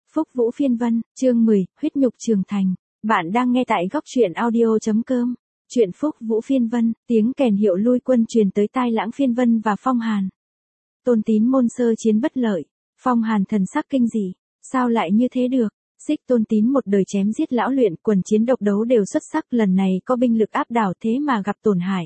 Phúc Vũ Phiên Vân, chương 10, huyết nhục trưởng thành. Bạn đang nghe tại góc truyện audio.com. Truyện Phúc Vũ Phiên Vân, tiếng kèn hiệu lui quân truyền tới tai Lãng Phiên Vân và Phong Hàn. Tôn Tín môn sơ chiến bất lợi, Phong Hàn thần sắc kinh dị, sao lại như thế được? Xích Tôn Tín một đời chém giết lão luyện, quần chiến độc đấu đều xuất sắc, lần này có binh lực áp đảo thế mà gặp tổn hại.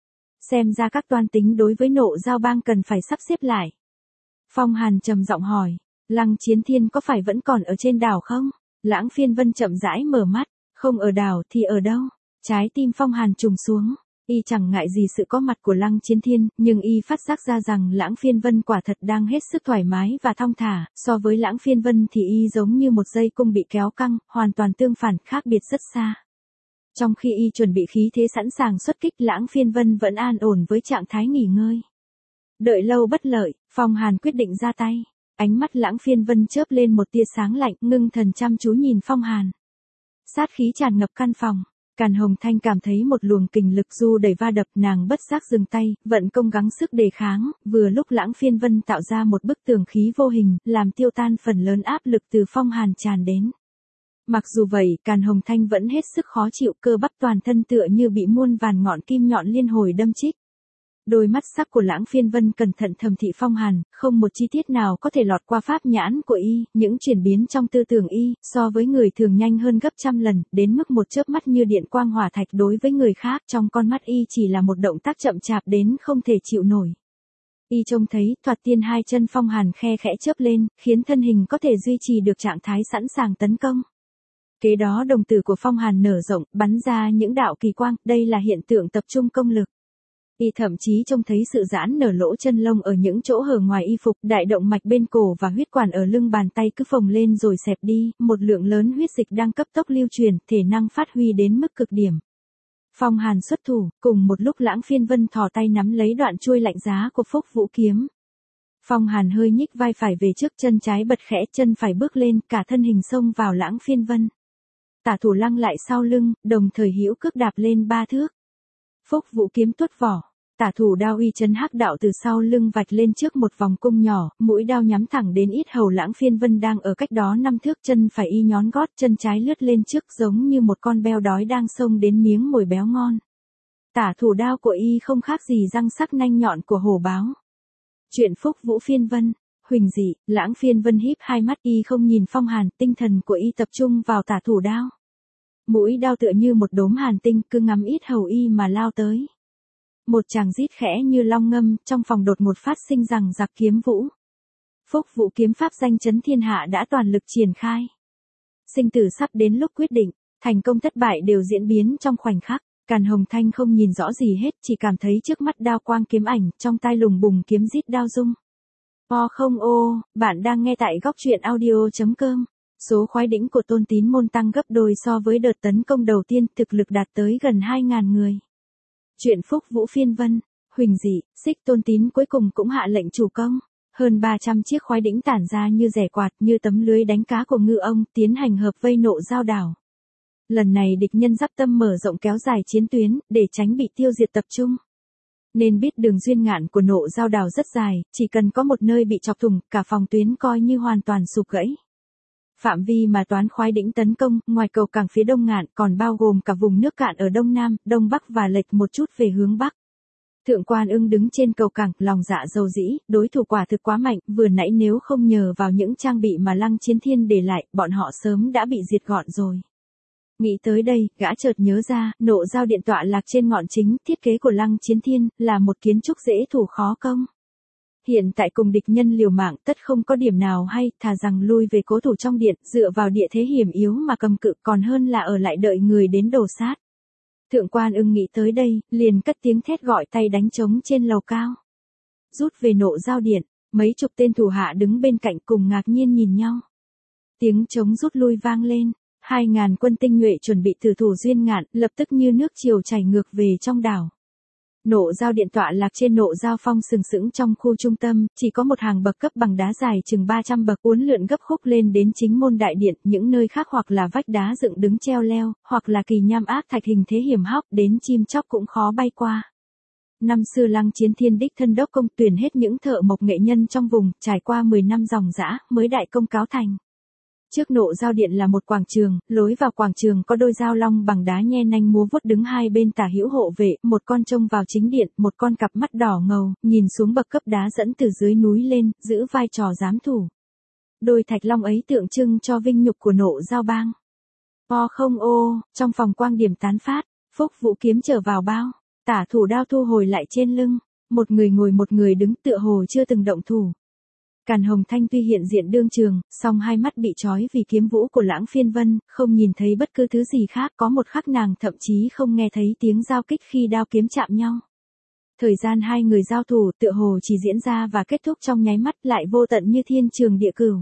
Xem ra các toan tính đối với Nộ Giao bang cần phải sắp xếp lại. Phong Hàn trầm giọng hỏi, Lăng Chiến Thiên có phải vẫn còn ở trên đảo không? Lãng Phiên Vân chậm rãi mở mắt, không ở đảo thì ở đâu? Trái tim Phong Hàn trùng xuống, y chẳng ngại gì sự có mặt của Lăng Chiến Thiên, nhưng y phát giác ra rằng Lãng Phiên Vân quả thật đang hết sức thoải mái và thong thả, so với Lãng Phiên Vân thì y giống như một dây cung bị kéo căng, hoàn toàn tương phản, khác biệt rất xa. Trong khi y chuẩn bị khí thế sẵn sàng xuất kích, Lãng Phiên Vân vẫn an ổn với trạng thái nghỉ ngơi. Đợi lâu bất lợi, Phong Hàn quyết định ra tay. Ánh mắt Lãng Phiên Vân chớp lên một tia sáng lạnh, ngưng thần chăm chú nhìn Phong Hàn. Sát khí tràn ngập căn phòng. Càn Hồng Thanh cảm thấy một luồng kình lực du đầy va đập, nàng bất giác dừng tay, vận công gắng sức đề kháng, vừa lúc Lãng Phiên Vân tạo ra một bức tường khí vô hình, làm tiêu tan phần lớn áp lực từ Phong Hàn tràn đến. Mặc dù vậy, Càn Hồng Thanh vẫn hết sức khó chịu, cơ bắp toàn thân tựa như bị muôn vàn ngọn kim nhọn liên hồi đâm chích. Đôi mắt sắc của Lãng Phiên Vân cẩn thận thẩm thị Phong Hàn, không một chi tiết nào có thể lọt qua pháp nhãn của y, những chuyển biến trong tư tưởng y, so với người thường nhanh hơn gấp trăm lần, đến mức một chớp mắt như điện quang hỏa thạch, đối với người khác, trong con mắt y chỉ là một động tác chậm chạp đến không thể chịu nổi. Y trông thấy, thoạt tiên hai chân Phong Hàn khe khẽ chớp lên, khiến thân hình có thể duy trì được trạng thái sẵn sàng tấn công. Kế đó đồng tử của Phong Hàn nở rộng, bắn ra những đạo kỳ quang, đây là hiện tượng tập trung công lực. Y thậm chí trông thấy sự giãn nở lỗ chân lông ở những chỗ hở ngoài y phục, đại động mạch bên cổ và huyết quản ở lưng bàn tay cứ phồng lên rồi xẹp đi, một lượng lớn huyết dịch đang cấp tốc lưu truyền, thể năng phát huy đến mức cực điểm. Phong Hàn xuất thủ, cùng một lúc Lãng Phiên Vân thò tay nắm lấy đoạn chuôi lạnh giá của Phúc Vũ kiếm. Phong Hàn hơi nhích vai phải về trước, chân trái bật khẽ, chân phải bước lên, cả thân hình xông vào Lãng Phiên Vân. Tả thủ lăng lại sau lưng, đồng thời hữu cước đạp lên 3 thước. Phúc Vũ kiếm tuốt vỏ, tả thủ đao uy chấn hắc đạo từ sau lưng vạch lên trước một vòng cung nhỏ, mũi đao nhắm thẳng đến yết hầu Lãng Phiên Vân đang ở cách đó 5 thước, chân phải y nhón gót, chân trái lướt lên trước giống như một con beo đói đang xông đến miếng mồi béo ngon. Tả thủ đao của y không khác gì răng sắc nanh nhọn của hổ báo. Chuyện Phúc Vũ Phiên Vân, huỳnh dị, Lãng Phiên Vân híp hai mắt, y không nhìn Phong Hàn, tinh thần của y tập trung vào tả thủ đao. Mũi đao tựa như một đốm hàn tinh, cứ ngắm yết hầu y mà lao tới. Một tràng rít khẽ như long ngâm, trong phòng đột một phát sinh rằng giặc kiếm vũ. Phúc Vũ kiếm pháp danh chấn thiên hạ đã toàn lực triển khai. Sinh tử sắp đến lúc quyết định, thành công thất bại đều diễn biến trong khoảnh khắc. Càn Hồng Thanh không nhìn rõ gì hết, chỉ cảm thấy trước mắt đao quang kiếm ảnh, trong tai lùng bùng kiếm rít đao rung. Bạn đang nghe tại góc truyện audio.com. Số khoái đĩnh của Tôn Tín môn tăng gấp đôi so với đợt tấn công đầu tiên, thực lực đạt tới gần 2.000 người. Chuyện Phúc Vũ Phiên Vân, huỳnh dị, Xích Tôn Tín cuối cùng cũng hạ lệnh chủ công. Hơn 300 chiếc khoái đĩnh tản ra như rẻ quạt, như tấm lưới đánh cá của ngư ông, tiến hành hợp vây Nộ Giao đảo. Lần này địch nhân dắp tâm mở rộng kéo dài chiến tuyến, để tránh bị tiêu diệt tập trung. Nên biết đường duyên ngạn của Nộ Giao đảo rất dài, chỉ cần có một nơi bị chọc thủng, cả phòng tuyến coi như hoàn toàn sụp gãy. Phạm vi mà toán khoái đĩnh tấn công, ngoài cầu cảng phía đông ngạn, còn bao gồm cả vùng nước cạn ở đông nam, đông bắc và lệch một chút về hướng bắc. Thượng Quan Ưng đứng trên cầu cảng, lòng dạ dầu dĩ, đối thủ quả thực quá mạnh, vừa nãy nếu không nhờ vào những trang bị mà Lăng Chiến Thiên để lại, bọn họ sớm đã bị diệt gọn rồi. Nghĩ tới đây, gã chợt nhớ ra, Nộ Giao điện tọa lạc trên ngọn chính, thiết kế của Lăng Chiến Thiên, là một kiến trúc dễ thủ khó công. Hiện tại cùng địch nhân liều mạng, tất không có điểm nào hay, thà rằng lui về cố thủ trong điện, dựa vào địa thế hiểm yếu mà cầm cự, còn hơn là ở lại đợi người đến đổ sát. Thượng Quan Ưng nghĩ tới đây, liền cất tiếng thét gọi tay đánh trống trên lầu cao. Rút về Nộ Giao điện, mấy chục tên thủ hạ đứng bên cạnh cùng ngạc nhiên nhìn nhau. Tiếng trống rút lui vang lên, 2.000 quân tinh nhuệ chuẩn bị tử thủ duyên ngạn, lập tức như nước triều chảy ngược về trong đảo. Nộ Giao điện tọa lạc trên Nộ Giao phong sừng sững trong khu trung tâm, chỉ có một hàng bậc cấp bằng đá dài chừng 300 bậc uốn lượn gấp khúc lên đến chính môn đại điện, những nơi khác hoặc là vách đá dựng đứng treo leo, hoặc là kỳ nham ác thạch hình thế hiểm hóc, đến chim chóc cũng khó bay qua. Năm xưa Lăng Chiến Thiên đích thân đốc công tuyển hết những thợ mộc nghệ nhân trong vùng, trải qua 10 năm ròng rã, mới đại công cáo thành. Trước nộ giao điện là một quảng trường, lối vào quảng trường có đôi dao long bằng đá nhe nanh múa vuốt đứng hai bên tả hữu hộ vệ, một con trông vào chính điện, một con cặp mắt đỏ ngầu, nhìn xuống bậc cấp đá dẫn từ dưới núi lên, giữ vai trò giám thủ. Đôi thạch long ấy tượng trưng cho vinh nhục của nộ giao bang. O không ô, trong phòng quang điểm tán phát, Phúc Vũ kiếm trở vào bao, tả thủ đao thu hồi lại trên lưng, một người ngồi một người đứng tựa hồ chưa từng động thủ. Càn Hồng Thanh tuy hiện diện đương trường, song hai mắt bị trói vì kiếm vũ của Lãng Phiên Vân, không nhìn thấy bất cứ thứ gì khác, có một khắc nàng thậm chí không nghe thấy tiếng giao kích khi đao kiếm chạm nhau. Thời gian hai người giao thủ tựa hồ chỉ diễn ra và kết thúc trong nháy mắt, lại vô tận như thiên trường địa cửu.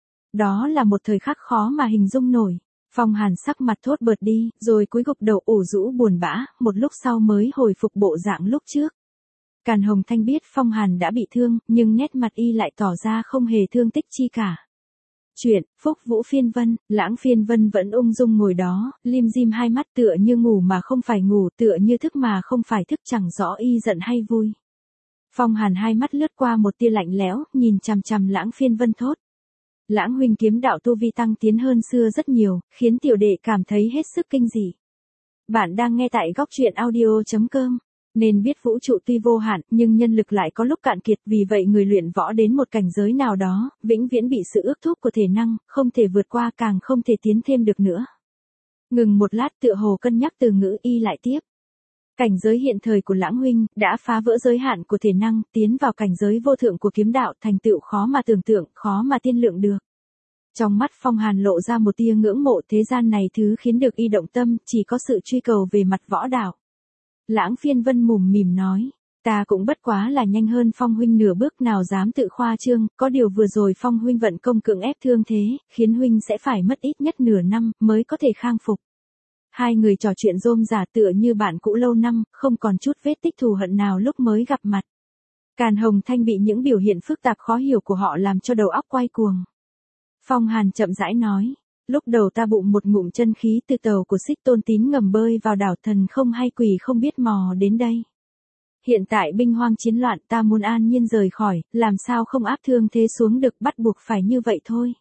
Đó là một thời khắc khó mà hình dung nổi. Phong Hàn sắc mặt thốt bợt đi, rồi cúi gục đầu ủ rũ buồn bã, một lúc sau mới hồi phục bộ dạng lúc trước. Càn Hồng Thanh biết Phong Hàn đã bị thương, nhưng nét mặt y lại tỏ ra không hề thương tích chi cả. Chuyện, Phúc Vũ Phiên Vân, Lãng Phiên Vân vẫn ung dung ngồi đó, lim dim hai mắt tựa như ngủ mà không phải ngủ, tựa như thức mà không phải thức, chẳng rõ y giận hay vui. Phong Hàn hai mắt lướt qua một tia lạnh lẽo, nhìn chằm chằm Lãng Phiên Vân thốt. Lãng huynh kiếm đạo tu vi tăng tiến hơn xưa rất nhiều, khiến tiểu đệ cảm thấy hết sức kinh dị. Bạn đang nghe tại góc truyện audio.com. Nên biết vũ trụ tuy vô hạn, nhưng nhân lực lại có lúc cạn kiệt, vì vậy người luyện võ đến một cảnh giới nào đó, vĩnh viễn bị sự ước thúc của thể năng, không thể vượt qua càng không thể tiến thêm được nữa. Ngừng một lát tựa hồ cân nhắc từ ngữ y lại tiếp. Cảnh giới hiện thời của Lãng huynh đã phá vỡ giới hạn của thể năng, tiến vào cảnh giới vô thượng của kiếm đạo, thành tựu khó mà tưởng tượng, khó mà tiên lượng được. Trong mắt Phong Hàn lộ ra một tia ngưỡng mộ, thế gian này thứ khiến được y động tâm, chỉ có sự truy cầu về mặt võ đạo. Lãng Phiên Vân mủm mỉm nói, ta cũng bất quá là nhanh hơn Phong huynh nửa bước, nào dám tự khoa trương, có điều vừa rồi Phong huynh vận công cưỡng ép thương thế, khiến huynh sẽ phải mất ít nhất nửa năm mới có thể khang phục. Hai người trò chuyện rôm rả tựa như bạn cũ lâu năm, không còn chút vết tích thù hận nào lúc mới gặp mặt. Càn Hồng Thanh bị những biểu hiện phức tạp khó hiểu của họ làm cho đầu óc quay cuồng. Phong Hàn chậm rãi nói, lúc đầu ta bụng một ngụm chân khí từ tàu của Xích Tôn Tín ngầm bơi vào đảo, thần không hay quỷ không biết mò đến đây. Hiện tại binh hoang chiến loạn, ta muốn an nhiên rời khỏi, làm sao không áp thương thế xuống được, bắt buộc phải như vậy thôi.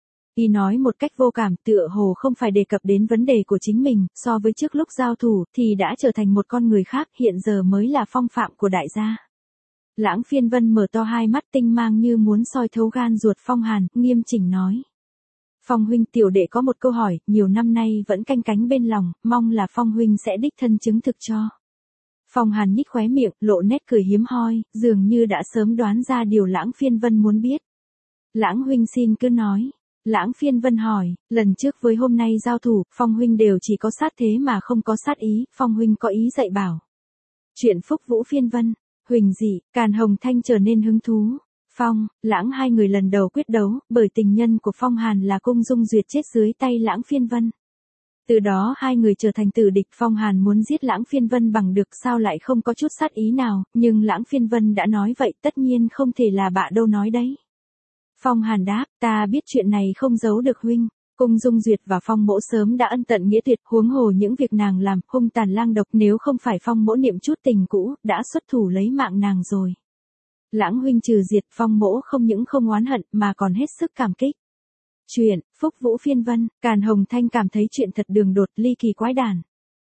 Y nói một cách vô cảm, tựa hồ không phải đề cập đến vấn đề của chính mình, so với trước lúc giao thủ thì đã trở thành một con người khác, hiện giờ mới là phong phạm của đại gia. Lãng Phiên Vân mở to hai mắt tinh mang như muốn soi thấu gan ruột Phong Hàn, nghiêm chỉnh nói. Phong huynh, tiểu đệ có một câu hỏi, nhiều năm nay vẫn canh cánh bên lòng, mong là Phong huynh sẽ đích thân chứng thực cho. Phong Hàn nhích khóe miệng, lộ nét cười hiếm hoi, dường như đã sớm đoán ra điều Lãng Phiên Vân muốn biết. Lãng huynh xin cứ nói. Lãng Phiên Vân hỏi, lần trước với hôm nay giao thủ, Phong huynh đều chỉ có sát thế mà không có sát ý, Phong huynh có ý dạy bảo. Chuyện Phúc Vũ Phiên Vân, huỳnh dị, Càn Hồng Thanh trở nên hứng thú. Phong, Lãng hai người lần đầu quyết đấu, bởi tình nhân của Phong Hàn là Cung Dung Duyệt chết dưới tay Lãng Phiên Vân. Từ đó hai người trở thành tử địch, Phong Hàn muốn giết Lãng Phiên Vân bằng được sao lại không có chút sát ý nào, nhưng Lãng Phiên Vân đã nói vậy, tất nhiên không thể là bạ đâu nói đấy. Phong Hàn đáp, ta biết chuyện này không giấu được huynh. Cung Dung Duyệt và Phong Mỗ sớm đã ân tận nghĩa tuyệt, huống hồ những việc nàng làm, hung tàn lang độc, nếu không phải Phong Mỗ niệm chút tình cũ, đã xuất thủ lấy mạng nàng rồi. Lãng huynh trừ diệt, Phong Mỗ không những không oán hận, mà còn hết sức cảm kích. Chuyện, Phúc Vũ Phiên Vân, Càn Hồng Thanh cảm thấy chuyện thật đường đột, ly kỳ quái đản.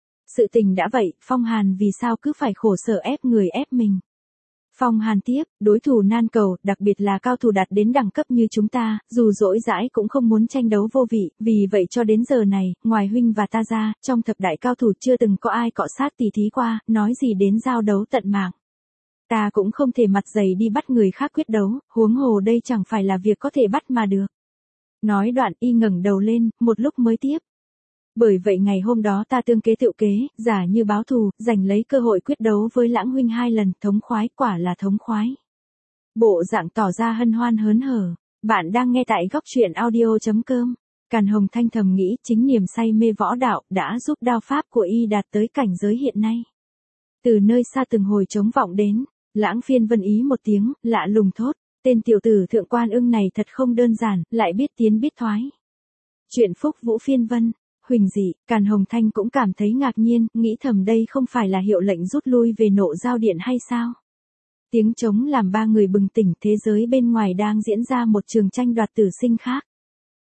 Sự tình đã vậy, Phong Hàn vì sao cứ phải khổ sở ép người ép mình. Phong Hàn tiếp, đối thủ nan cầu, đặc biệt là cao thủ đạt đến đẳng cấp như chúng ta, dù dỗi dãi cũng không muốn tranh đấu vô vị, vì vậy cho đến giờ này, ngoài huynh và ta ra, trong thập đại cao thủ chưa từng có ai cọ sát tỉ thí qua, nói gì đến giao đấu tận mạng. Ta cũng không thể mặt dày đi bắt người khác quyết đấu, huống hồ đây chẳng phải là việc có thể bắt mà được. Nói đoạn y ngẩng đầu lên, một lúc mới tiếp. Bởi vậy ngày hôm đó ta tương kế tựu kế, giả như báo thù, giành lấy cơ hội quyết đấu với Lãng huynh 2 lần, thống khoái, quả là thống khoái. Bộ dạng tỏ ra hân hoan hớn hở. Bạn đang nghe tại góc truyện audio.com. Càn Hồng Thanh thầm nghĩ, chính niềm say mê võ đạo đã giúp đao pháp của y đạt tới cảnh giới hiện nay. Từ nơi xa từng hồi trống vọng đến, Lãng Phiên Vân ý một tiếng, lạ lùng thốt, tên tiểu tử Thượng Quan Ưng này thật không đơn giản, lại biết tiến biết thoái. Chuyện Phúc Vũ Phiên Vân, huỳnh dị, Càn Hồng Thanh cũng cảm thấy ngạc nhiên, nghĩ thầm đây không phải là hiệu lệnh rút lui về nộ giao điện hay sao? Tiếng trống làm ba người bừng tỉnh, thế giới bên ngoài đang diễn ra một trường tranh đoạt tử sinh khác.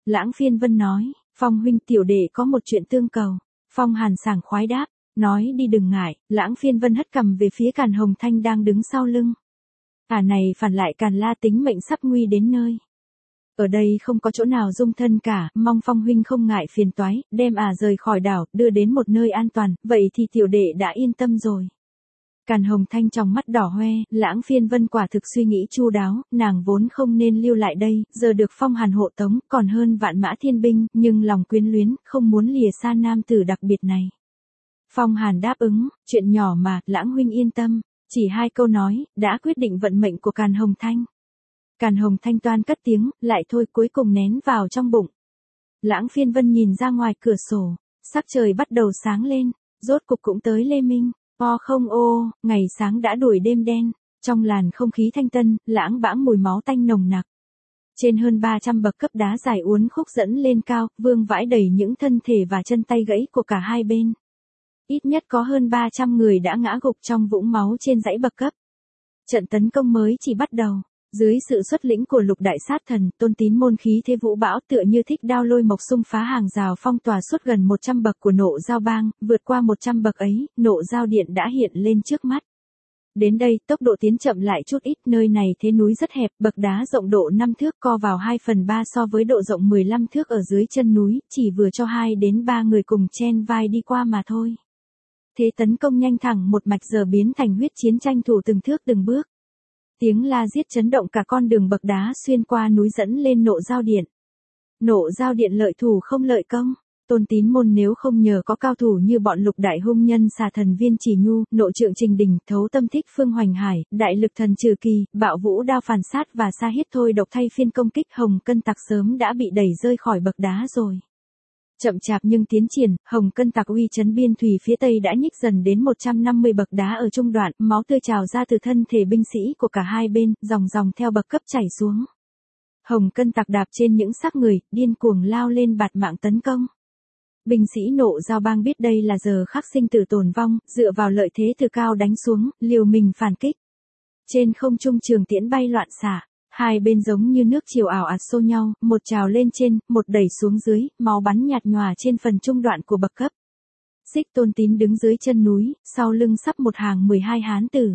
Lãng Phiên Vân nói, Phong huynh tiểu đệ có một chuyện tương cầu. Phong Hàn sảng khoái đáp, nói đi đừng ngại. Lãng Phiên Vân hất cằm về phía Càn Hồng Thanh đang đứng sau lưng. Cả này phản lại Càn La tính mệnh sắp nguy đến nơi. Ở đây không có chỗ nào dung thân cả, mong Phong huynh không ngại phiền toái, đem rời khỏi đảo, đưa đến một nơi an toàn, vậy thì tiểu đệ đã yên tâm rồi. Càn Hồng Thanh trong mắt đỏ hoe, Lãng Phiên Vân quả thực suy nghĩ chu đáo, nàng vốn không nên lưu lại đây, giờ được Phong Hàn hộ tống, còn hơn vạn mã thiên binh, nhưng lòng quyến luyến, không muốn lìa xa nam tử đặc biệt này. Phong Hàn đáp ứng, chuyện nhỏ mà, Lãng huynh yên tâm, chỉ 2 câu nói, đã quyết định vận mệnh của Càn Hồng Thanh. Càn Hồng Thanh toan cất tiếng, lại thôi cuối cùng nén vào trong bụng. Lãng Phiên Vân nhìn ra ngoài cửa sổ, sắc trời bắt đầu sáng lên, rốt cục cũng tới lê minh. Không ô, ngày sáng đã đuổi đêm đen, trong làn không khí thanh tân, lãng bãng mùi máu tanh nồng nặc. Trên hơn 300 bậc cấp đá dài uốn khúc dẫn lên cao, vương vãi đầy những thân thể và chân tay gãy của cả hai bên. Ít nhất có hơn 300 người đã ngã gục trong vũng máu trên dãy bậc cấp. Trận tấn công mới chỉ bắt đầu. Dưới sự xuất lĩnh của Lục Đại Sát Thần, Tôn Tín môn khí thế vũ bão tựa như thích đao lôi mộc xung phá hàng rào phong tỏa suốt gần 100 bậc của Nộ Giao Bang, vượt qua 100 bậc ấy, Nộ Giao Điện đã hiện lên trước mắt. Đến đây, tốc độ tiến chậm lại chút ít, nơi này thế núi rất hẹp, bậc đá rộng độ 5 thước co vào 2/3 so với độ rộng 15 thước ở dưới chân núi, chỉ vừa cho 2 đến 3 người cùng chen vai đi qua mà thôi. Thế tấn công nhanh thẳng một mạch giờ biến thành huyết chiến tranh thủ từng thước từng bước. Tiếng la giết chấn động cả con đường bậc đá xuyên qua núi dẫn lên Nộ Giao Điện. Nộ Giao Điện lợi thủ không lợi công. Tôn Tín môn nếu không nhờ có cao thủ như bọn Lục Đại hung nhân Xà Thần Viên Chỉ Nhu, Nộ Trượng Trình Đình, Thấu Tâm Thích Phương Hoành Hải, Đại Lực Thần Trừ Kỳ, Bạo Vũ Đao Phàn Sát và Sa Hiết Thôi Độc thay phiên công kích, Hồng Cân Tặc sớm đã bị đẩy rơi khỏi bậc đá rồi. Chậm chạp nhưng tiến triển, Hồng Cân Tặc uy chấn biên thủy phía tây đã nhích dần đến 150 bậc đá ở trung đoạn, máu tươi trào ra từ thân thể binh sĩ của cả hai bên, dòng dòng theo bậc cấp chảy xuống. Hồng Cân Tặc đạp trên những xác người, điên cuồng lao lên bạt mạng tấn công. Binh sĩ Nộ Giao Bang biết đây là giờ khắc sinh tử tồn vong, dựa vào lợi thế từ cao đánh xuống, liều mình phản kích. Trên không trung trường tiễn bay loạn xạ. Hai bên giống như nước chiều ảo ạt xô nhau, một trào lên trên, một đẩy xuống dưới, máu bắn nhạt nhòa trên phần trung đoạn của bậc cấp. Xích Tôn Tín đứng dưới chân núi, sau lưng sắp một hàng 12 hán tử.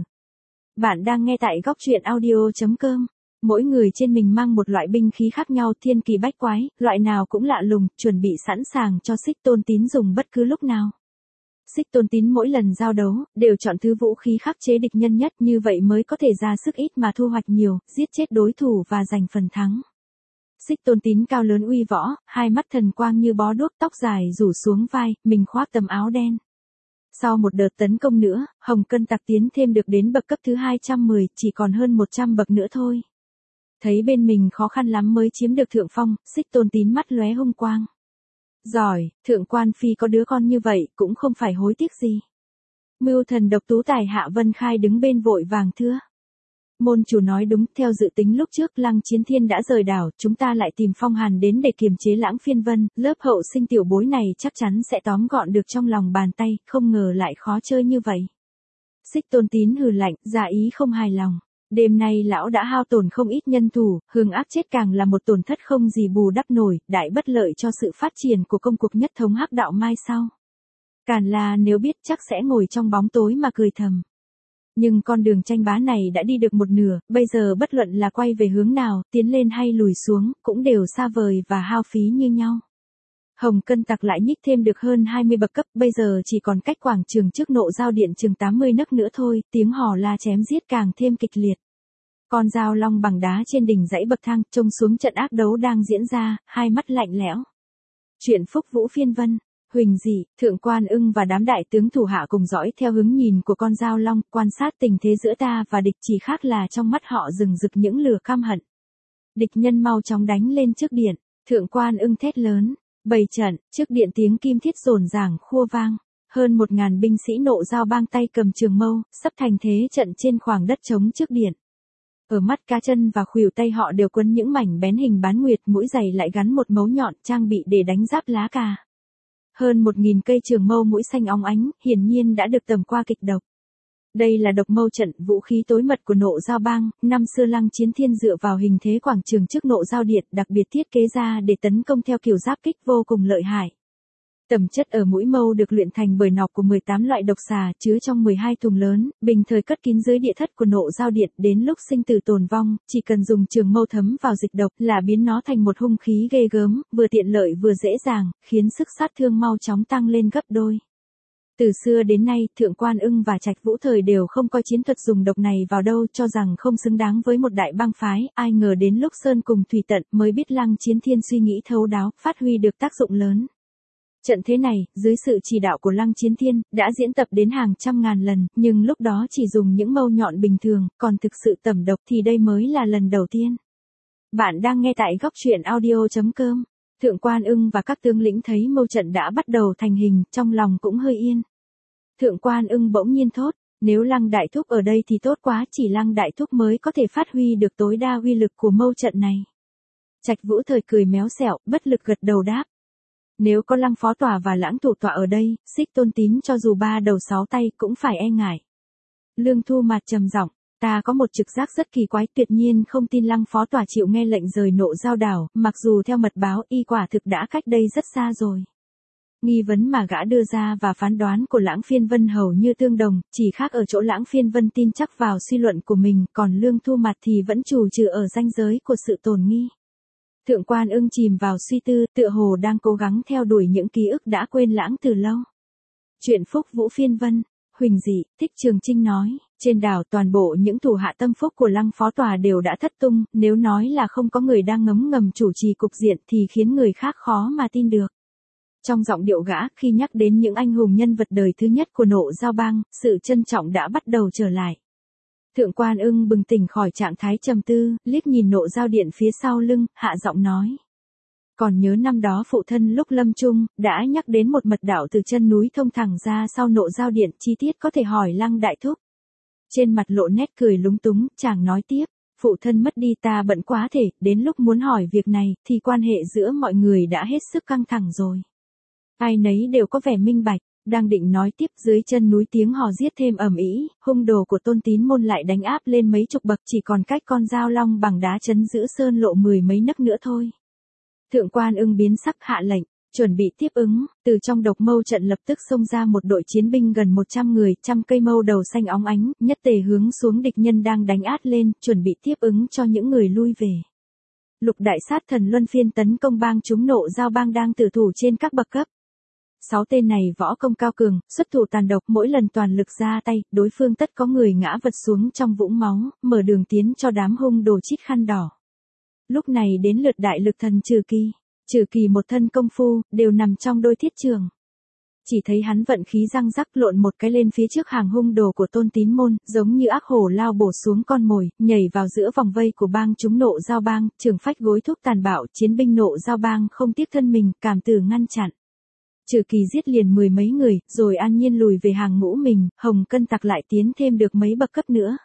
Bạn đang nghe tại góc truyện audio.com. Mỗi người trên mình mang một loại binh khí khác nhau thiên kỳ bách quái, loại nào cũng lạ lùng, chuẩn bị sẵn sàng cho Xích Tôn Tín dùng bất cứ lúc nào. Xích Tôn Tín mỗi lần giao đấu, đều chọn thứ vũ khí khắc chế địch nhân nhất, như vậy mới có thể ra sức ít mà thu hoạch nhiều, giết chết đối thủ và giành phần thắng. Xích Tôn Tín cao lớn uy võ, hai mắt thần quang như bó đuốc, tóc dài rủ xuống vai, mình khoác tấm áo đen. Sau một đợt tấn công nữa, Hồng Cân Tặc tiến thêm được đến bậc cấp thứ 210, chỉ còn hơn 100 bậc nữa thôi. Thấy bên mình khó khăn lắm mới chiếm được thượng phong, Xích Tôn Tín mắt lóe hung quang. Giỏi, thượng quan phi có đứa con như vậy, cũng không phải hối tiếc gì. Mưu thần độc tú tài Hạ Vân Khai đứng bên vội vàng thưa. Môn chủ nói đúng, theo dự tính lúc trước Lăng Chiến Thiên đã rời đảo, chúng ta lại tìm Phong Hàn đến để kiềm chế Lãng Phiên Vân, lớp hậu sinh tiểu bối này chắc chắn sẽ tóm gọn được trong lòng bàn tay, không ngờ lại khó chơi như vậy. Xích Tôn Tín hừ lạnh, giả ý không hài lòng. Đêm nay lão đã hao tổn không ít nhân thủ, Hương Ác chết càng là một tổn thất không gì bù đắp nổi, đại bất lợi cho sự phát triển của công cuộc nhất thống Hắc Đạo mai sau. Càn La nếu biết chắc sẽ ngồi trong bóng tối mà cười thầm. Nhưng con đường tranh bá này đã đi được một nửa, bây giờ bất luận là quay về hướng nào, tiến lên hay lùi xuống, cũng đều xa vời và hao phí như nhau. Hồng Cân Tặc lại nhích thêm được hơn 20 bậc cấp, bây giờ chỉ còn cách quảng trường trước Nộ Giao Điện chừng 80 nấc nữa thôi, tiếng hò la chém giết càng thêm kịch liệt. Con dao long bằng đá trên đỉnh dãy bậc thang, trông xuống trận ác đấu đang diễn ra, hai mắt lạnh lẽo. Chuyện Phúc Vũ Phiên Vân, Huỳnh Dị, Thượng Quan Ưng và đám đại tướng thủ hạ cùng dõi theo hướng nhìn của con dao long, quan sát tình thế giữa ta và địch, chỉ khác là trong mắt họ rừng rực những lửa căm hận. Địch nhân mau chóng đánh lên trước điện, Thượng Quan Ưng thét lớn. Bày trận, trước điện tiếng kim thiết rồn ràng khua vang, hơn 1000 binh sĩ Nộ Giao Bang tay cầm trường mâu, sắp thành thế trận trên khoảng đất trống trước điện. Ở mắt cá chân và khuỷu tay họ đều quấn những mảnh bén hình bán nguyệt, mũi giày lại gắn một mấu nhọn, trang bị để đánh giáp lá cà. Hơn 1000 cây trường mâu mũi xanh óng ánh, hiển nhiên đã được tầm qua kịch độc. Đây là độc mâu trận, vũ khí tối mật của Nộ Giao Bang. Năm xưa Lăng Chiến Thiên dựa vào hình thế quảng trường trước Nộ Giao Điện đặc biệt thiết kế ra để tấn công theo kiểu giáp kích vô cùng lợi hại. Tầm chất ở mũi mâu được luyện thành bởi nọc của 18 loại độc xà chứa trong 12 thùng lớn, bình thời cất kín dưới địa thất của Nộ Giao Điện, đến lúc sinh tử tồn vong, chỉ cần dùng trường mâu thấm vào dịch độc là biến nó thành một hung khí ghê gớm, vừa tiện lợi vừa dễ dàng, khiến sức sát thương mau chóng tăng lên gấp đôi. Từ xưa đến nay, Thượng Quan Ưng và Trạch Vũ Thời đều không coi chiến thuật dùng độc này vào đâu, cho rằng không xứng đáng với một đại bang phái, ai ngờ đến lúc sơn cùng thủy tận mới biết Lăng Chiến Thiên suy nghĩ thấu đáo, phát huy được tác dụng lớn. Trận thế này, dưới sự chỉ đạo của Lăng Chiến Thiên, đã diễn tập đến hàng trăm ngàn lần, nhưng lúc đó chỉ dùng những mâu nhọn bình thường, còn thực sự tẩm độc thì đây mới là lần đầu tiên. Bạn đang nghe tại góc truyện audio.com. Thượng Quan Ưng và các tướng lĩnh thấy mâu trận đã bắt đầu thành hình, trong lòng cũng hơi yên. Thượng Quan Ưng bỗng nhiên thốt, nếu Lăng Đại Thúc ở đây thì tốt quá, chỉ Lăng Đại Thúc mới có thể phát huy được tối đa uy lực của mâu trận này. Trạch Vũ Thời cười méo xẹo, bất lực gật đầu đáp. Nếu có Lăng Phó Tòa và Lãng Thủ Tọa ở đây, Xích Tôn Tín cho dù 3 đầu 6 tay cũng phải e ngại. Lương Thu Mạt trầm giọng, ta có một trực giác rất kỳ quái, tuyệt nhiên không tin Lăng Phó Tòa chịu nghe lệnh rời Nộ Giao đảo, mặc dù theo mật báo y quả thực đã cách đây rất xa rồi. Nghi vấn mà gã đưa ra và phán đoán của Lãng Phiên Vân hầu như tương đồng, chỉ khác ở chỗ Lãng Phiên Vân tin chắc vào suy luận của mình, còn Lương Thu Mạt thì vẫn trù trừ ở ranh giới của sự tồn nghi. Thượng Quan Ưng chìm vào suy tư, tựa hồ đang cố gắng theo đuổi những ký ức đã quên lãng từ lâu. Chuyện Phúc Vũ Phiên Vân, Huỳnh Dị, Thích Trường Trinh nói, trên đảo toàn bộ những thủ hạ tâm phúc của Lăng Phó Tòa đều đã thất tung, nếu nói là không có người đang ngấm ngầm chủ trì cục diện thì khiến người khác khó mà tin được. Trong giọng điệu gã khi nhắc đến những anh hùng nhân vật đời thứ nhất của Nộ Giao Bang, sự trân trọng đã bắt đầu trở lại. Thượng Quan Ưng bừng tỉnh khỏi trạng thái trầm tư, liếc nhìn Nộ Giao Điện phía sau lưng, hạ giọng nói. Còn nhớ năm đó phụ thân lúc lâm chung, đã nhắc đến một mật đạo từ chân núi thông thẳng ra sau Nộ Giao Điện, chi tiết có thể hỏi Lăng Đại Thúc. Trên mặt lộ nét cười lúng túng, chàng nói tiếp, phụ thân mất đi ta bận quá thể, đến lúc muốn hỏi việc này, thì quan hệ giữa mọi người đã hết sức căng thẳng rồi. Ai nấy đều có vẻ minh bạch. Đang định nói tiếp, dưới chân núi tiếng hò giết thêm ầm ĩ, hung đồ của Tôn Tín Môn lại đánh áp lên mấy chục bậc, chỉ còn cách con dao long bằng đá chấn giữ sơn lộ 10 mấy nấc nữa thôi. Thượng Quan Ưng biến sắc hạ lệnh, chuẩn bị tiếp ứng, từ trong độc mâu trận lập tức xông ra một đội chiến binh gần 100 người, trăm cây mâu đầu xanh óng ánh, nhất tề hướng xuống địch nhân đang đánh át lên, chuẩn bị tiếp ứng cho những người lui về. Lục đại sát thần luân phiên tấn công bang chúng Nộ Giao Bang đang tử thủ trên các bậc cấp. 6 tên này võ công cao cường, xuất thủ tàn độc, mỗi lần toàn lực ra tay, đối phương tất có người ngã vật xuống trong vũng máu, mở đường tiến cho đám hung đồ chít khăn đỏ. Lúc này đến lượt đại lực thần Trừ Kỳ một thân công phu, đều nằm trong đôi thiết trường. Chỉ thấy hắn vận khí răng rắc lộn một cái lên phía trước hàng hung đồ của Tôn Tín Môn, giống như ác hổ lao bổ xuống con mồi, nhảy vào giữa vòng vây của bang chúng Nộ Giao Bang, trường phách gối thúc tàn bạo, chiến binh Nộ Giao Bang không tiếc thân mình, cảm tử ngăn chặn. Trừ Kỳ giết liền 10 mấy người, rồi an nhiên lùi về hàng ngũ mình, Hồng Cân Tặc lại tiến thêm được mấy bậc cấp nữa.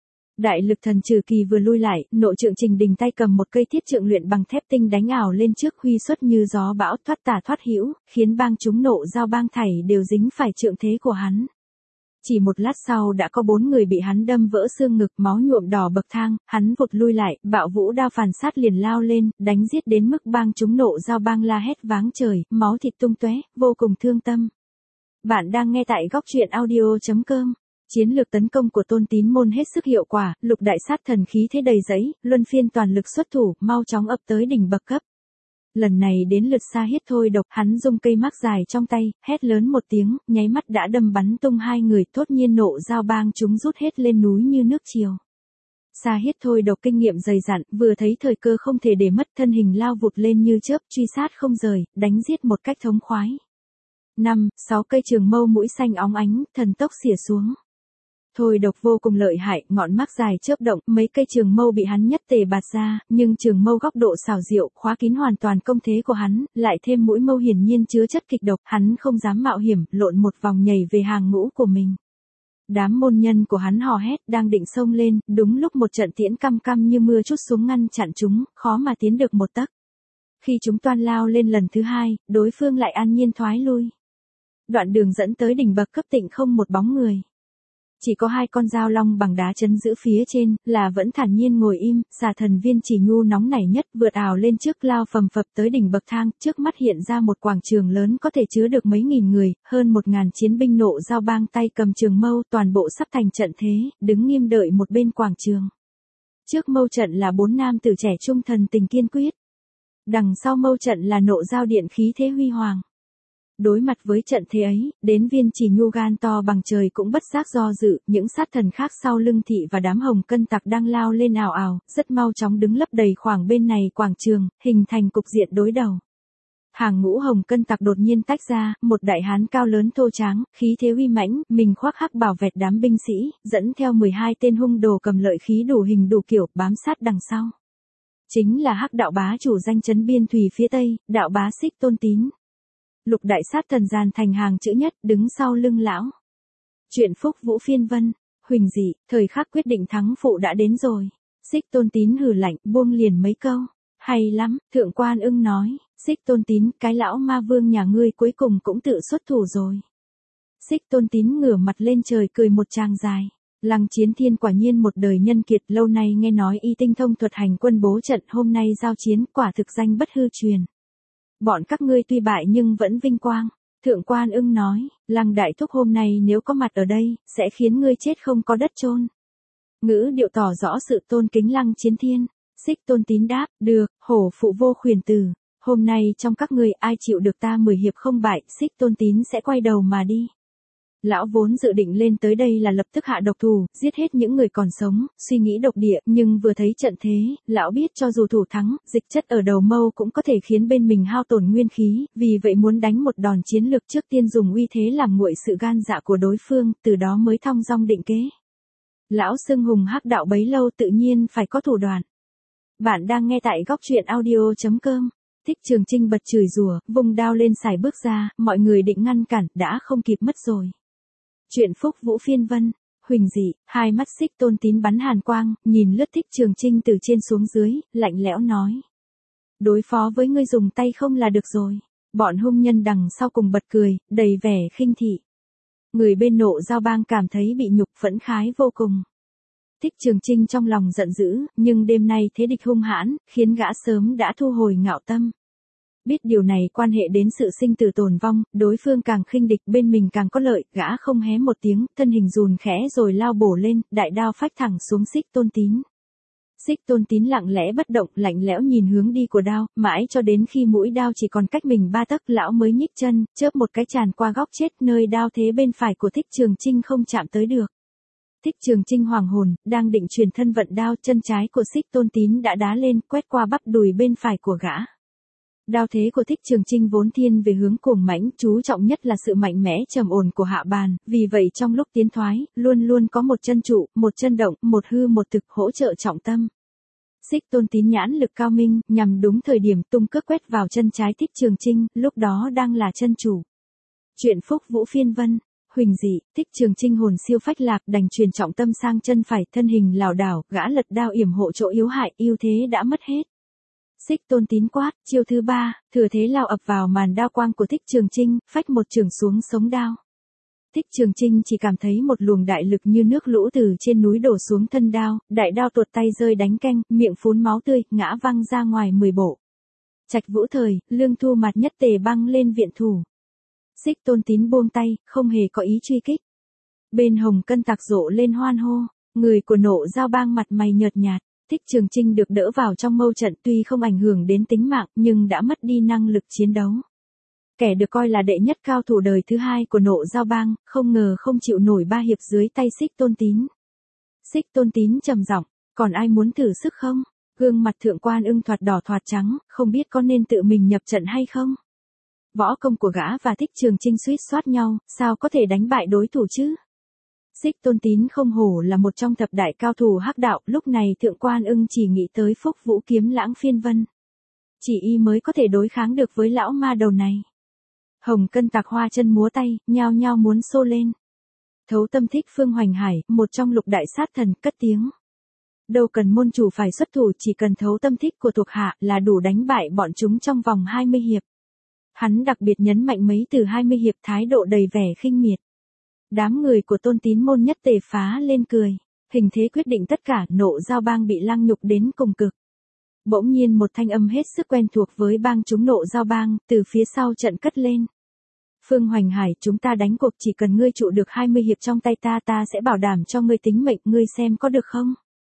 Đại lực thần Trừ Kỳ vừa lui lại, Nội Trượng Trình Đình tay cầm một cây thiết trượng luyện bằng thép tinh đánh ảo lên trước, huy xuất như gió bão, thoát tả thoát hữu, khiến bang chúng Nộ Giao Bang thảy đều dính phải trượng thế của hắn. Chỉ một lát sau đã có 4 người bị hắn đâm vỡ xương ngực, máu nhuộm đỏ bậc thang, hắn vụt lui lại, bạo vũ đao phàn sát liền lao lên, đánh giết đến mức bang chúng Nộ Giao Bang la hét váng trời, máu thịt tung tóe, vô cùng thương tâm. Bạn đang nghe tại góc truyện audio.com. Chiến lược tấn công của Tôn Tín Môn hết sức hiệu quả, lục đại sát thần khí thế đầy dẫy, luân phiên toàn lực xuất thủ, mau chóng ập tới đỉnh bậc cấp. Lần này đến lượt Sa Hiết thôi độc, hắn dùng cây mác dài trong tay, hét lớn một tiếng, nháy mắt đã đâm bắn tung 2 người, thốt nhiên Nộ Giao Bang chúng rút hết lên núi như nước triều. Sa Hiết thôi độc kinh nghiệm dày dặn, vừa thấy thời cơ không thể để mất, thân hình lao vụt lên như chớp, truy sát không rời, đánh giết một cách thống khoái. 5-6 cây trường mâu mũi xanh óng ánh, thần tốc xỉa xuống. Thôi độc vô cùng lợi hại, ngọn mác dài chớp động, mấy cây trường mâu bị hắn nhất tề bạt ra, nhưng trường mâu góc độ xảo diệu, khóa kín hoàn toàn công thế của hắn, lại thêm mũi mâu hiển nhiên chứa chất kịch độc, hắn không dám mạo hiểm, lộn một vòng nhảy về hàng ngũ của mình. Đám môn nhân của hắn hò hét, đang định xông lên, đúng lúc một trận tiễn căm căm như mưa trút xuống ngăn chặn chúng, khó mà tiến được một tấc. Khi chúng toan lao lên lần thứ 2, đối phương lại an nhiên thoái lui. Đoạn đường dẫn tới đỉnh bậc cấp tịnh không một bóng người. Chỉ có hai con dao long bằng đá chấn giữ phía trên, là vẫn thản nhiên ngồi im, xà thần viên chỉ nhu nóng nảy nhất vượt ảo lên trước lao phầm phập tới đỉnh bậc thang, trước mắt hiện ra một quảng trường lớn có thể chứa được mấy nghìn người, hơn 1.000 chiến binh nộ dao bang tay cầm trường mâu, toàn bộ sắp thành trận thế, đứng nghiêm đợi một bên quảng trường. Trước mâu trận là 4 nam tử trẻ trung thần tình kiên quyết. Đằng sau mâu trận là nộ dao điện khí thế huy hoàng. Đối mặt với trận thế ấy, đến viên chỉ nhu gan to bằng trời cũng bất giác do dự, những sát thần khác sau lưng thị và đám hồng cân tặc đang lao lên ào ào, rất mau chóng đứng lấp đầy khoảng bên này quảng trường, hình thành cục diện đối đầu. Hàng ngũ hồng cân tặc đột nhiên tách ra, một đại hán cao lớn thô tráng, khí thế uy mãnh, mình khoác hắc bảo vẹt đám binh sĩ, dẫn theo 12 tên hung đồ cầm lợi khí đủ hình đủ kiểu, bám sát đằng sau. Chính là hắc đạo bá chủ danh chấn biên thùy phía tây, đạo bá Xích Tôn Tín. Lục đại sát thần dàn thành hàng chữ nhất, đứng sau lưng lão. Chuyện phúc vũ phiên vân, huỳnh dị, thời khắc quyết định thắng phụ đã đến rồi. Xích Tôn Tín hừ lạnh, buông liền mấy câu. Hay lắm, Thượng Quan Ưng nói, Xích Tôn Tín, cái lão ma vương nhà ngươi cuối cùng cũng tự xuất thủ rồi. Xích Tôn Tín ngửa mặt lên trời cười một tràng dài. Lăng Chiến Thiên quả nhiên một đời nhân kiệt, lâu nay nghe nói y tinh thông thuật hành quân bố trận, hôm nay giao chiến quả thực danh bất hư truyền. Bọn các ngươi tuy bại nhưng vẫn vinh quang. Thượng Quan Ưng nói, Lăng đại thúc hôm nay nếu có mặt ở đây, sẽ khiến ngươi chết không có đất chôn. Ngữ điệu tỏ rõ sự tôn kính Lăng Chiến Thiên. Xích Tôn Tín đáp, được, hổ phụ vô khuyển tử. Hôm nay trong các ngươi ai chịu được ta 10 hiệp không bại, Xích Tôn Tín sẽ quay đầu mà đi. Lão vốn dự định lên tới đây là lập tức hạ độc thủ, giết hết những người còn sống, suy nghĩ độc địa, nhưng vừa thấy trận thế, lão biết cho dù thủ thắng, dịch chất ở đầu mâu cũng có thể khiến bên mình hao tổn nguyên khí, vì vậy muốn đánh một đòn chiến lược trước tiên dùng uy thế làm nguội sự gan dạ của đối phương, từ đó mới thong dong định kế. Lão xưng hùng hắc đạo bấy lâu tự nhiên phải có thủ đoạn. Bạn đang nghe tại góc truyện audio.com. Thích Trường Chinh bật chửi rủa, vùng đao lên xài bước ra, mọi người định ngăn cản, đã không kịp mất rồi. Chuyện phúc vũ phiên vân, huỳnh dị, hai mắt Xích Tôn Tín bắn hàn quang, nhìn lướt Thích Trường Chinh từ trên xuống dưới, lạnh lẽo nói. Đối phó với ngươi dùng tay không là được rồi. Bọn hung nhân đằng sau cùng bật cười, đầy vẻ khinh thị. Người bên nộ dao bang cảm thấy bị nhục phẫn khái vô cùng. Thích Trường Chinh trong lòng giận dữ, nhưng đêm nay thế địch hung hãn, khiến gã sớm đã thu hồi ngạo tâm. Biết điều này quan hệ đến sự sinh tử tồn vong, đối phương càng khinh địch bên mình càng có lợi, gã không hé một tiếng, thân hình rùn khẽ rồi lao bổ lên, đại đao phách thẳng xuống Xích Tôn Tín. Xích Tôn Tín lặng lẽ bất động, lạnh lẽo nhìn hướng đi của đao, mãi cho đến khi mũi đao chỉ còn cách mình 3 tấc, lão mới nhích chân, chớp một cái tràn qua góc chết, nơi đao thế bên phải của Thích Trường Chinh không chạm tới được. Thích Trường Chinh hoàng hồn, đang định truyền thân vận đao, chân trái của Xích Tôn Tín đã đá lên, quét qua bắp đùi bên phải của gã. Đao thế của Thích Trường Chinh vốn thiên về hướng cuồng mãnh, chú trọng nhất là sự mạnh mẽ trầm ổn của hạ bàn, vì vậy trong lúc tiến thoái, luôn luôn có một chân trụ, một chân động, một hư một thực hỗ trợ trọng tâm. Xích Tôn Tín nhãn lực cao minh, nhằm đúng thời điểm tung cước quét vào chân trái Thích Trường Chinh, lúc đó đang là chân chủ. Chuyện phúc vũ phiên vân, huỳnh dị, Thích Trường Chinh hồn siêu phách lạc, đành truyền trọng tâm sang chân phải, thân hình lảo đảo, gã lật đao yểm hộ chỗ yếu hại, ưu thế đã mất hết. Xích Tôn Tín quát, chiêu thứ 3, thừa thế lao ập vào màn đao quang của Thích Trường Chinh, phách một chưởng xuống sống đao. Thích Trường Chinh chỉ cảm thấy một luồng đại lực như nước lũ từ trên núi đổ xuống thân đao, đại đao tuột tay rơi đánh canh, miệng phun máu tươi, ngã văng ra ngoài 10 bộ. Trạch Vũ Thời, Lương Thu Mạt nhất tề băng lên viện thủ. Xích Tôn Tín buông tay, không hề có ý truy kích. Bên hồng cân tặc rộ lên hoan hô, người của nộ dao bang mặt mày nhợt nhạt. Thích Trường Chinh được đỡ vào trong mâu trận tuy không ảnh hưởng đến tính mạng nhưng đã mất đi năng lực chiến đấu. Kẻ được coi là đệ nhất cao thủ đời thứ 2 của nộ dao bang, không ngờ không chịu nổi 3 hiệp dưới tay Xích Tôn Tín. Xích Tôn Tín trầm giọng, còn ai muốn thử sức không? Gương mặt Thượng Quan Ưng thoạt đỏ thoạt trắng, không biết có nên tự mình nhập trận hay không? Võ công của gã và Thích Trường Chinh suýt soát nhau, sao có thể đánh bại đối thủ chứ? Xích Tôn Tín không hổ là một trong thập đại cao thủ hắc đạo, lúc này Thượng Quan Ưng chỉ nghĩ tới phúc vũ kiếm lãng phiên vân. Chỉ y mới có thể đối kháng được với lão ma đầu này. Hồng cân tặc hoa chân múa tay, nhao nhao muốn xô lên. Thấu Tâm Thích Phương Hoành Hải, một trong lục đại sát thần, cất tiếng. Đâu cần môn chủ phải xuất thủ, chỉ cần thấu tâm thích của thuộc hạ là đủ đánh bại bọn chúng trong vòng 20 hiệp. Hắn đặc biệt nhấn mạnh mấy từ 20 hiệp, thái độ đầy vẻ khinh miệt. Đám người của Tôn Tín môn nhất tề phá lên cười. Hình thế quyết định tất cả, Nộ Giao bang bị lăng nhục đến cùng cực. Bỗng nhiên một thanh âm hết sức quen thuộc với bang chúng Nộ Giao bang, từ phía sau trận cất lên. Phương Hoành Hải, chúng ta đánh cuộc, chỉ cần ngươi trụ được 20 hiệp trong tay ta, ta sẽ bảo đảm cho ngươi tính mệnh, ngươi xem có được không?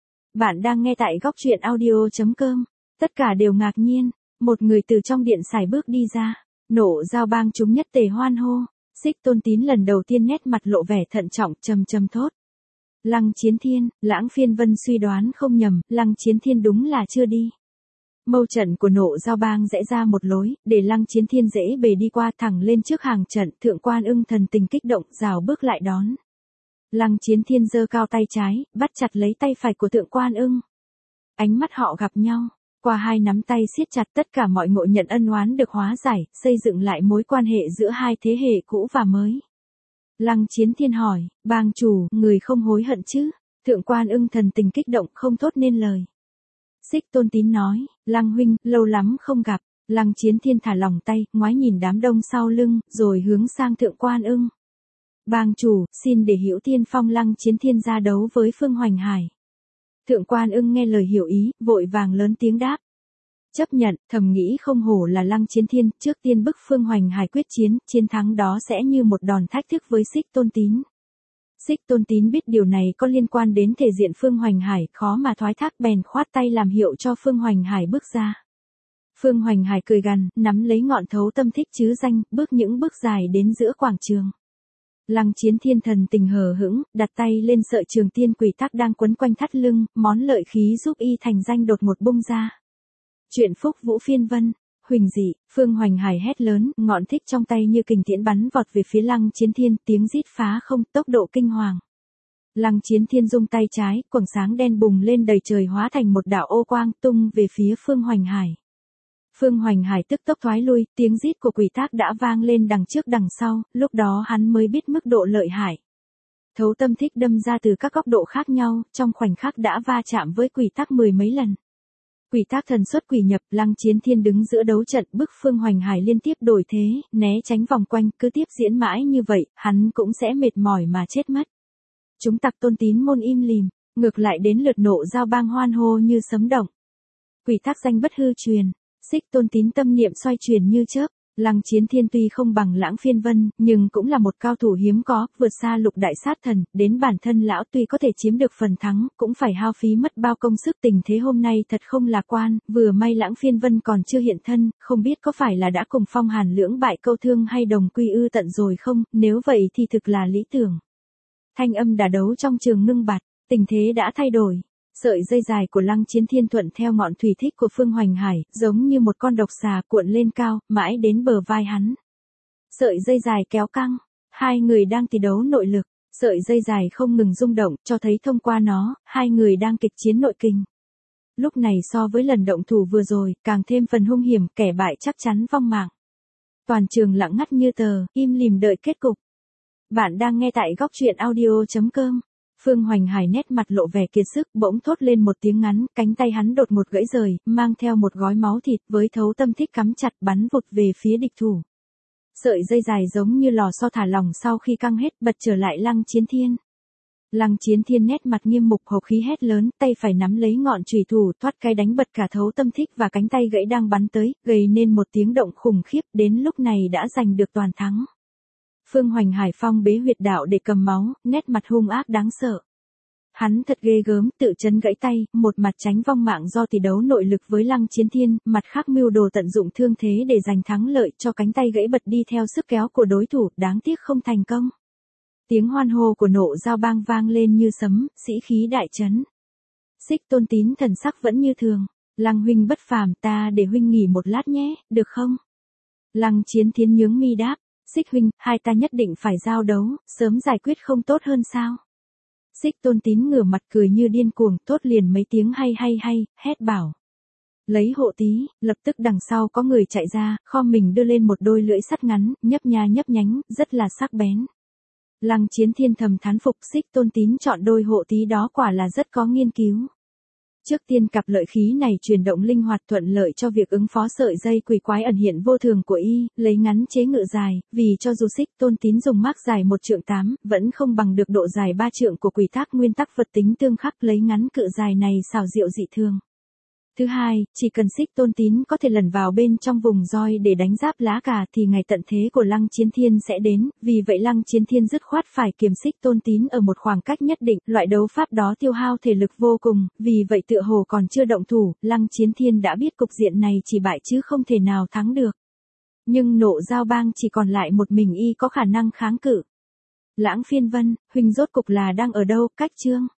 Bạn đang nghe tại góc truyện audio.com. Tất cả đều ngạc nhiên, một người từ trong điện sải bước đi ra. Nộ Giao bang chúng nhất tề hoan hô. Xích Tôn Tín lần đầu tiên nét mặt lộ vẻ thận trọng, trầm trầm thốt. Lăng Chiến Thiên, Lãng Phiên Vân suy đoán không nhầm, Lăng Chiến Thiên đúng là chưa đi. Mâu trận của Nộ Giao bang rẽ ra một lối, để Lăng Chiến Thiên dễ bề đi qua, thẳng lên trước hàng trận. Thượng Quan Ưng thần tình kích động, rào bước lại đón. Lăng Chiến Thiên giơ cao tay trái, bắt chặt lấy tay phải của Thượng Quan Ưng. Ánh mắt họ gặp nhau, qua hai nắm tay siết chặt, tất cả mọi ngộ nhận ân oán được hóa giải, xây dựng lại mối quan hệ giữa hai thế hệ cũ và mới. Lăng Chiến Thiên hỏi, bang chủ, người không hối hận chứ? Thượng Quan Ưng thần tình kích động, không thốt nên lời. Xích Tôn Tín nói, Lăng huynh, lâu lắm không gặp. Lăng Chiến Thiên thả lỏng tay, ngoái nhìn đám đông sau lưng, rồi hướng sang Thượng Quan Ưng. Bang chủ, xin để Hữu Tiên phong Lăng Chiến Thiên ra đấu với Phương Hoành Hải. Thượng Quan Ưng nghe lời hiểu ý, vội vàng lớn tiếng đáp. Chấp nhận, thầm nghĩ không hổ là Lăng Chiến Thiên, trước tiên bức Phương Hoành Hải quyết chiến, chiến thắng đó sẽ như một đòn thách thức với Xích Tôn Tín. Xích Tôn Tín biết điều này có liên quan đến thể diện Phương Hoành Hải, khó mà thoái thác, bèn khoát tay làm hiệu cho Phương Hoành Hải bước ra. Phương Hoành Hải cười gằn, nắm lấy ngọn thấu tâm thích chứ danh, bước những bước dài đến giữa quảng trường. Lăng Chiến Thiên thần tình hờ hững, đặt tay lên sợi trường tiên quỷ thác đang quấn quanh thắt lưng, món lợi khí giúp y thành danh đột ngột bung ra. Chuyện phúc Vũ Phiên Vân, huỳnh dị, Phương Hoành Hải hét lớn, ngọn thích trong tay như kình tiễn bắn vọt về phía Lăng Chiến Thiên, tiếng rít phá không, tốc độ kinh hoàng. Lăng Chiến Thiên dung tay trái, quầng sáng đen bùng lên đầy trời hóa thành một đạo ô quang tung về phía Phương Hoành Hải. Phương Hoành Hải tức tốc thoái lui, tiếng rít của quỷ thác đã vang lên đằng trước đằng sau, lúc đó hắn mới biết mức độ lợi hại. Thấu tâm thích đâm ra từ các góc độ khác nhau, trong khoảnh khắc đã va chạm với quỷ thác 10 mấy lần. Quỷ thác thần xuất quỷ nhập, Lăng Chiến Thiên đứng giữa đấu trận, bức Phương Hoành Hải liên tiếp đổi thế, né tránh vòng quanh, cứ tiếp diễn mãi như vậy, hắn cũng sẽ mệt mỏi mà chết mất. Chúng tặc Tôn Tín môn im lìm, ngược lại đến lượt Nộ Giao bang hoan hô như sấm động. Quỷ thác danh bất hư truyền, Xích Tôn Tín tâm niệm xoay chuyển như chớp. Lăng Chiến Thiên tuy không bằng Lãng Phiên Vân, nhưng cũng là một cao thủ hiếm có, vượt xa lục đại sát thần, đến bản thân lão tuy có thể chiếm được phần thắng, cũng phải hao phí mất bao công sức. Tình thế hôm nay thật không lạc quan, vừa may Lãng Phiên Vân còn chưa hiện thân, không biết có phải là đã cùng Phong Hàn lưỡng bại câu thương hay đồng quy ư tận rồi không, nếu vậy thì thực là lý tưởng. Thanh âm đả đấu trong trường ngưng bặt, tình thế đã thay đổi. Sợi dây dài của Lăng Chiến Thiên thuận theo ngọn thủy thích của Phương Hoành Hải, giống như một con độc xà cuộn lên cao, mãi đến bờ vai hắn. Sợi dây dài kéo căng, hai người đang tỷ đấu nội lực, sợi dây dài không ngừng rung động, cho thấy thông qua nó, hai người đang kịch chiến nội kình. Lúc này so với lần động thủ vừa rồi, càng thêm phần hung hiểm, kẻ bại chắc chắn vong mạng. Toàn trường lặng ngắt như tờ, im lìm đợi kết cục. Bạn đang nghe tại góc truyện audio.com. Phương Hoành Hải nét mặt lộ vẻ kiệt sức, bỗng thốt lên một tiếng ngắn, cánh tay hắn đột ngột gãy rời, mang theo một gói máu thịt với thấu tâm thích cắm chặt bắn vụt về phía địch thủ. Sợi dây dài giống như lò xo thả lỏng sau khi căng hết, bật trở lại Lăng Chiến Thiên. Lăng Chiến Thiên nét mặt nghiêm mục, hộc khí hét lớn, tay phải nắm lấy ngọn chùy thủ, thoát cái đánh bật cả thấu tâm thích và cánh tay gãy đang bắn tới, gây nên một tiếng động khủng khiếp, đến lúc này đã giành được toàn thắng. Phương Hoành Hải phong bế huyệt đạo để cầm máu, nét mặt hung ác đáng sợ. Hắn thật ghê gớm, tự chấn gãy tay, một mặt tránh vong mạng do tỷ đấu nội lực với Lăng Chiến Thiên, mặt khác mưu đồ tận dụng thương thế để giành thắng lợi cho cánh tay gãy bật đi theo sức kéo của đối thủ, đáng tiếc không thành công. Tiếng hoan hô của Nộ Giao bang vang lên như sấm, sĩ khí đại chấn. Xích Tôn Tín thần sắc vẫn như thường, Lăng huynh bất phàm, ta để huynh nghỉ một lát nhé, được không? Lăng Chiến Thiên nhướng mi đáp. Xích huynh, hai ta nhất định phải giao đấu, sớm giải quyết không tốt hơn sao? Xích Tôn Tín ngửa mặt cười như điên cuồng, thốt liền mấy tiếng hay, hét bảo. Lấy hộ tí, lập tức đằng sau có người chạy ra, khom mình đưa lên một đôi lưỡi sắt ngắn, nhấp nhánh, rất là sắc bén. Lăng Chiến Thiên thầm thán phục, Xích Tôn Tín chọn đôi hộ tí đó quả là rất có nghiên cứu. Trước tiên cặp lợi khí này chuyển động linh hoạt thuận lợi cho việc ứng phó sợi dây quỷ quái ẩn hiện vô thường của y, lấy ngắn chế ngự dài, vì cho dù Xích Tôn Tín dùng mác dài 1,8 trượng, vẫn không bằng được độ dài 3 trượng của quỷ thác nguyên tắc vật tính tương khắc, lấy ngắn cự dài này xảo diệu dị thường. Thứ hai, chỉ cần Xích Tôn Tín có thể lẩn vào bên trong vùng roi để đánh giáp lá cà thì ngày tận thế của Lăng Chiến Thiên sẽ đến, vì vậy Lăng Chiến Thiên dứt khoát phải kiềm Xích Tôn Tín ở một khoảng cách nhất định, loại đấu pháp đó tiêu hao thể lực vô cùng, vì vậy tựa hồ còn chưa động thủ, Lăng Chiến Thiên đã biết cục diện này chỉ bại chứ không thể nào thắng được. Nhưng Nộ Giao Bang chỉ còn lại một mình y có khả năng kháng cự. Lãng Phiên Vân, huynh rốt cục là đang ở đâu, Cách Chương?